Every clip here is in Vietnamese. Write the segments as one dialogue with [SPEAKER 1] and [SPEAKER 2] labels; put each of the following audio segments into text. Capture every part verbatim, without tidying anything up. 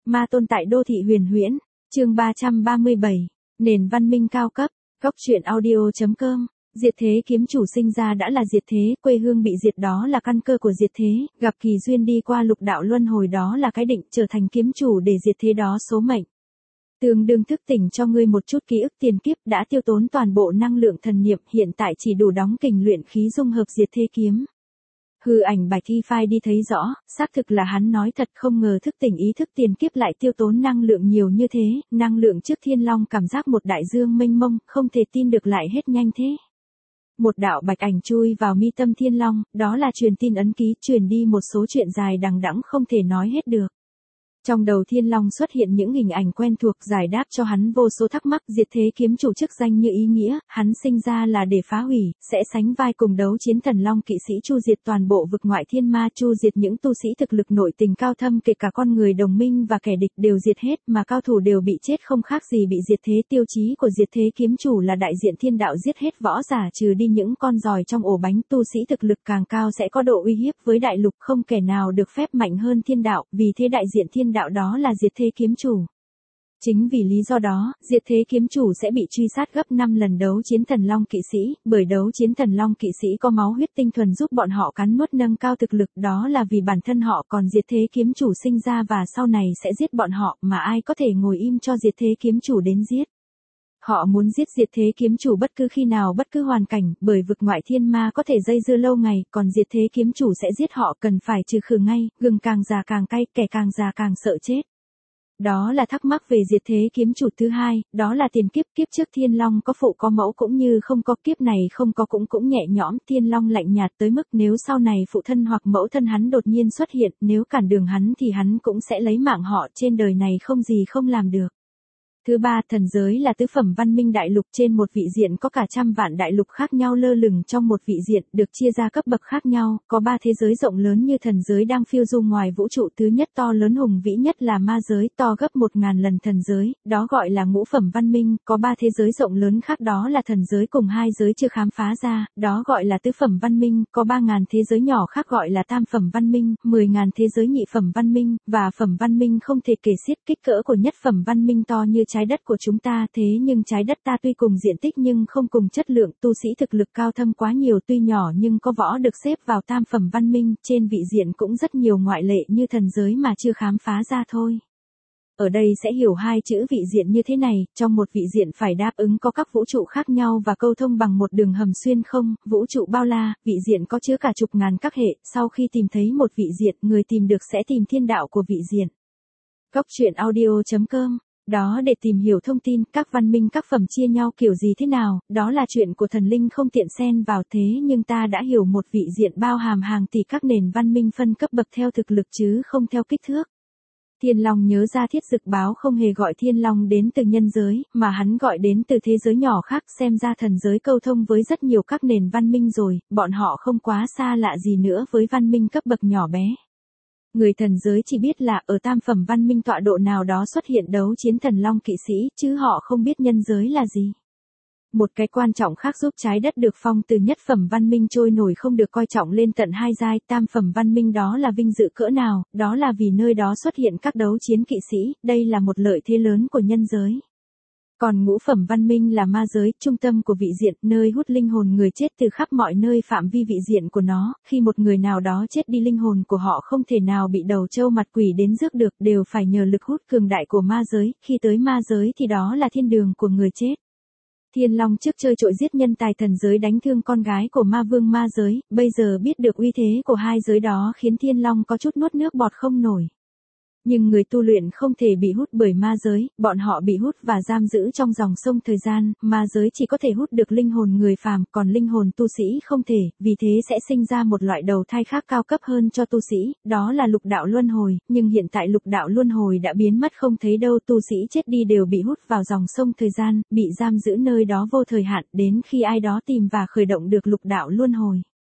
[SPEAKER 1] Ma tôn tại đô thị huyền huyễn, chương ba trăm ba mươi bảy, nền văn minh cao cấp, góc truyện audio.com. Diệt thế kiếm chủ sinh ra đã là diệt thế, quê hương bị diệt đó là căn cơ của diệt thế, gặp kỳ duyên đi qua lục đạo luân hồi đó là cái định, trở thành kiếm chủ để diệt thế đó số mệnh. Tương đương thức tỉnh cho ngươi một chút ký ức tiền kiếp, đã tiêu tốn toàn bộ năng lượng thần niệm, hiện tại chỉ đủ đóng kình luyện khí dung hợp diệt thế kiếm. Hư ảnh Bạch Thi Phai đi thấy rõ, xác thực là hắn nói thật, không ngờ thức tỉnh ý thức tiền kiếp lại tiêu tốn năng lượng nhiều như thế, năng lượng trước thiên long cảm giác một đại dương mênh mông, không thể tin được lại hết nhanh thế. Một đạo bạch ảnh chui vào mi tâm thiên long, đó là truyền tin ấn ký, truyền đi một số chuyện dài đằng đẵng không thể nói hết được. Trong đầu thiên long xuất hiện những hình ảnh quen thuộc, giải đáp cho hắn vô số thắc mắc. Diệt thế kiếm chủ chức danh như ý nghĩa, hắn sinh ra là để phá hủy, sẽ sánh vai cùng đấu chiến thần long kỵ sĩ, chu diệt toàn bộ vực ngoại thiên ma, chu diệt những tu sĩ thực lực nội tình cao thâm, kể cả con người đồng minh và kẻ địch đều diệt hết, mà cao thủ đều bị chết không khác gì bị diệt thế. Tiêu chí của diệt thế kiếm chủ là đại diện thiên đạo, giết hết võ giả, trừ đi những con giòi trong ổ bánh. Tu sĩ thực lực càng cao sẽ có độ uy hiếp với đại lục, không kẻ nào được phép mạnh hơn thiên đạo, vì thế đại diện thiên đạo đó là diệt thế kiếm chủ. Chính vì lý do đó, diệt thế kiếm chủ sẽ bị truy sát gấp năm lần đấu chiến thần long kỵ sĩ, bởi đấu chiến thần long kỵ sĩ có máu huyết tinh thuần giúp bọn họ cắn nuốt nâng cao thực lực, đó là vì bản thân họ, còn diệt thế kiếm chủ sinh ra và sau này sẽ giết bọn họ, mà ai có thể ngồi im cho diệt thế kiếm chủ đến giết. Họ muốn giết diệt thế kiếm chủ bất cứ khi nào, bất cứ hoàn cảnh, bởi vực ngoại thiên ma có thể dây dưa lâu ngày, còn diệt thế kiếm chủ sẽ giết họ, cần phải trừ khử ngay, gừng càng già càng cay, kẻ càng già càng sợ chết. Đó là thắc mắc về diệt thế kiếm chủ. Thứ hai, đó là tiền kiếp, kiếp trước thiên long có phụ có mẫu cũng như không có, kiếp này không có cũng cũng nhẹ nhõm. Thiên long lạnh nhạt tới mức nếu sau này phụ thân hoặc mẫu thân hắn đột nhiên xuất hiện, nếu cản đường hắn thì hắn cũng sẽ lấy mạng họ, trên đời này không gì không làm được. Thứ ba, thần giới là tứ phẩm văn minh đại lục, trên một vị diện có cả trăm vạn đại lục khác nhau lơ lửng trong một vị diện, được chia ra cấp bậc khác nhau, có ba thế giới rộng lớn như thần giới đang phiêu du ngoài vũ trụ. Thứ nhất to lớn hùng vĩ nhất là ma giới, to gấp một ngàn lần thần giới, đó gọi là ngũ phẩm văn minh. Có ba thế giới rộng lớn khác, đó là thần giới cùng hai giới chưa khám phá ra, đó gọi là tứ phẩm văn minh. Có ba ngàn thế giới nhỏ khác gọi là tam phẩm văn minh, mười ngàn thế giới nhị phẩm văn minh, và phẩm văn minh không thể kể xiết. Kích cỡ của nhất phẩm văn minh to như trái đất của chúng ta, thế nhưng trái đất ta tuy cùng diện tích nhưng không cùng chất lượng, tu sĩ thực lực cao thâm quá nhiều, tuy nhỏ nhưng có võ được xếp vào tam phẩm văn minh. Trên vị diện cũng rất nhiều ngoại lệ như thần giới mà chưa khám phá ra thôi. Ở đây sẽ hiểu hai chữ vị diện như thế này, trong một vị diện phải đáp ứng có các vũ trụ khác nhau và câu thông bằng một đường hầm xuyên không, vũ trụ bao la, vị diện có chứa cả chục ngàn các hệ, sau khi tìm thấy một vị diện, người tìm được sẽ tìm thiên đạo của vị diện. Góc truyện audio.com. Đó để tìm hiểu thông tin, các văn minh các phẩm chia nhau kiểu gì thế nào, đó là chuyện của thần linh không tiện xen vào. Thế nhưng ta đã hiểu một vị diện bao hàm hàng tỷ các nền văn minh phân cấp bậc theo thực lực chứ không theo kích thước. Thiên Long nhớ ra Thiết Dực Báo không hề gọi Thiên Long đến từ nhân giới, mà hắn gọi đến từ thế giới nhỏ khác, xem ra thần giới câu thông với rất nhiều các nền văn minh rồi, bọn họ không quá xa lạ gì nữa với văn minh cấp bậc nhỏ bé. Người thần giới chỉ biết là ở tam phẩm văn minh tọa độ nào đó xuất hiện đấu chiến thần long kỵ sĩ, chứ họ không biết nhân giới là gì. Một cái quan trọng khác giúp trái đất được phong từ nhất phẩm văn minh trôi nổi không được coi trọng lên tận hai giai tam phẩm văn minh, đó là vinh dự cỡ nào, đó là vì nơi đó xuất hiện các đấu chiến kỵ sĩ, đây là một lợi thế lớn của nhân giới. Còn ngũ phẩm văn minh là ma giới, trung tâm của vị diện, nơi hút linh hồn người chết từ khắp mọi nơi phạm vi vị diện của nó, khi một người nào đó chết đi linh hồn của họ không thể nào bị đầu trâu mặt quỷ đến rước được, đều phải nhờ lực hút cường đại của ma giới, khi tới ma giới thì đó là thiên đường của người chết. Thiên Long trước chơi trội giết nhân tài thần giới, đánh thương con gái của ma vương ma giới, bây giờ biết được uy thế của hai giới đó khiến Thiên Long có chút nuốt nước bọt không nổi. Nhưng người tu luyện không thể bị hút bởi ma giới, bọn họ bị hút và giam giữ trong dòng sông thời gian, ma giới chỉ có thể hút được linh hồn người phàm, còn linh hồn tu sĩ không thể, vì thế sẽ sinh ra một loại đầu thai khác cao cấp hơn cho tu sĩ, đó là lục đạo luân hồi, nhưng hiện tại lục đạo luân hồi đã biến mất không thấy đâu, tu sĩ chết đi đều bị hút vào dòng sông thời gian, bị giam giữ nơi đó vô thời hạn, đến khi ai đó tìm và khởi động được lục đạo luân hồi.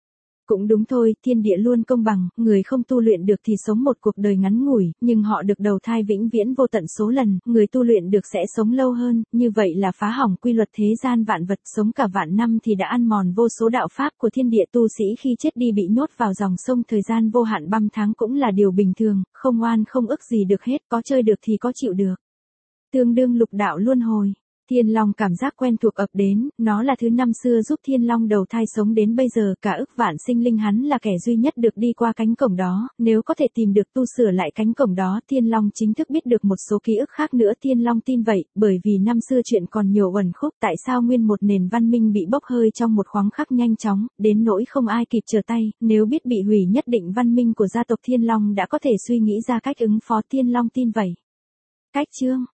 [SPEAKER 1] Cũng đúng thôi, thiên địa luôn công bằng, người không tu luyện được thì sống một cuộc đời ngắn ngủi, nhưng họ được đầu thai vĩnh viễn vô tận số lần, người tu luyện được sẽ sống lâu hơn, như vậy là phá hỏng quy luật thế gian vạn vật, sống cả vạn năm thì đã ăn mòn vô số đạo pháp của thiên địa, tu sĩ khi chết đi bị nhốt vào dòng sông thời gian vô hạn băm tháng cũng là điều bình thường, không oan không ức gì được hết, có chơi được thì có chịu được. Tương đương lục đạo luân hồi. Thiên Long cảm giác quen thuộc ập đến, nó là thứ năm xưa giúp Thiên Long đầu thai sống đến bây giờ, cả ức vạn sinh linh hắn là kẻ duy nhất được đi qua cánh cổng đó, nếu có thể tìm được tu sửa lại cánh cổng đó, Thiên Long chính thức biết được một số ký ức khác nữa. Thiên Long tin vậy, bởi vì năm xưa chuyện còn nhiều uẩn khúc, tại sao nguyên một nền văn minh bị bốc hơi trong một khoáng khắc nhanh chóng, đến nỗi không ai kịp trở tay, nếu biết bị hủy nhất định văn minh của gia tộc Thiên Long đã có thể suy nghĩ ra cách ứng phó. Thiên Long tin vậy. Cách chương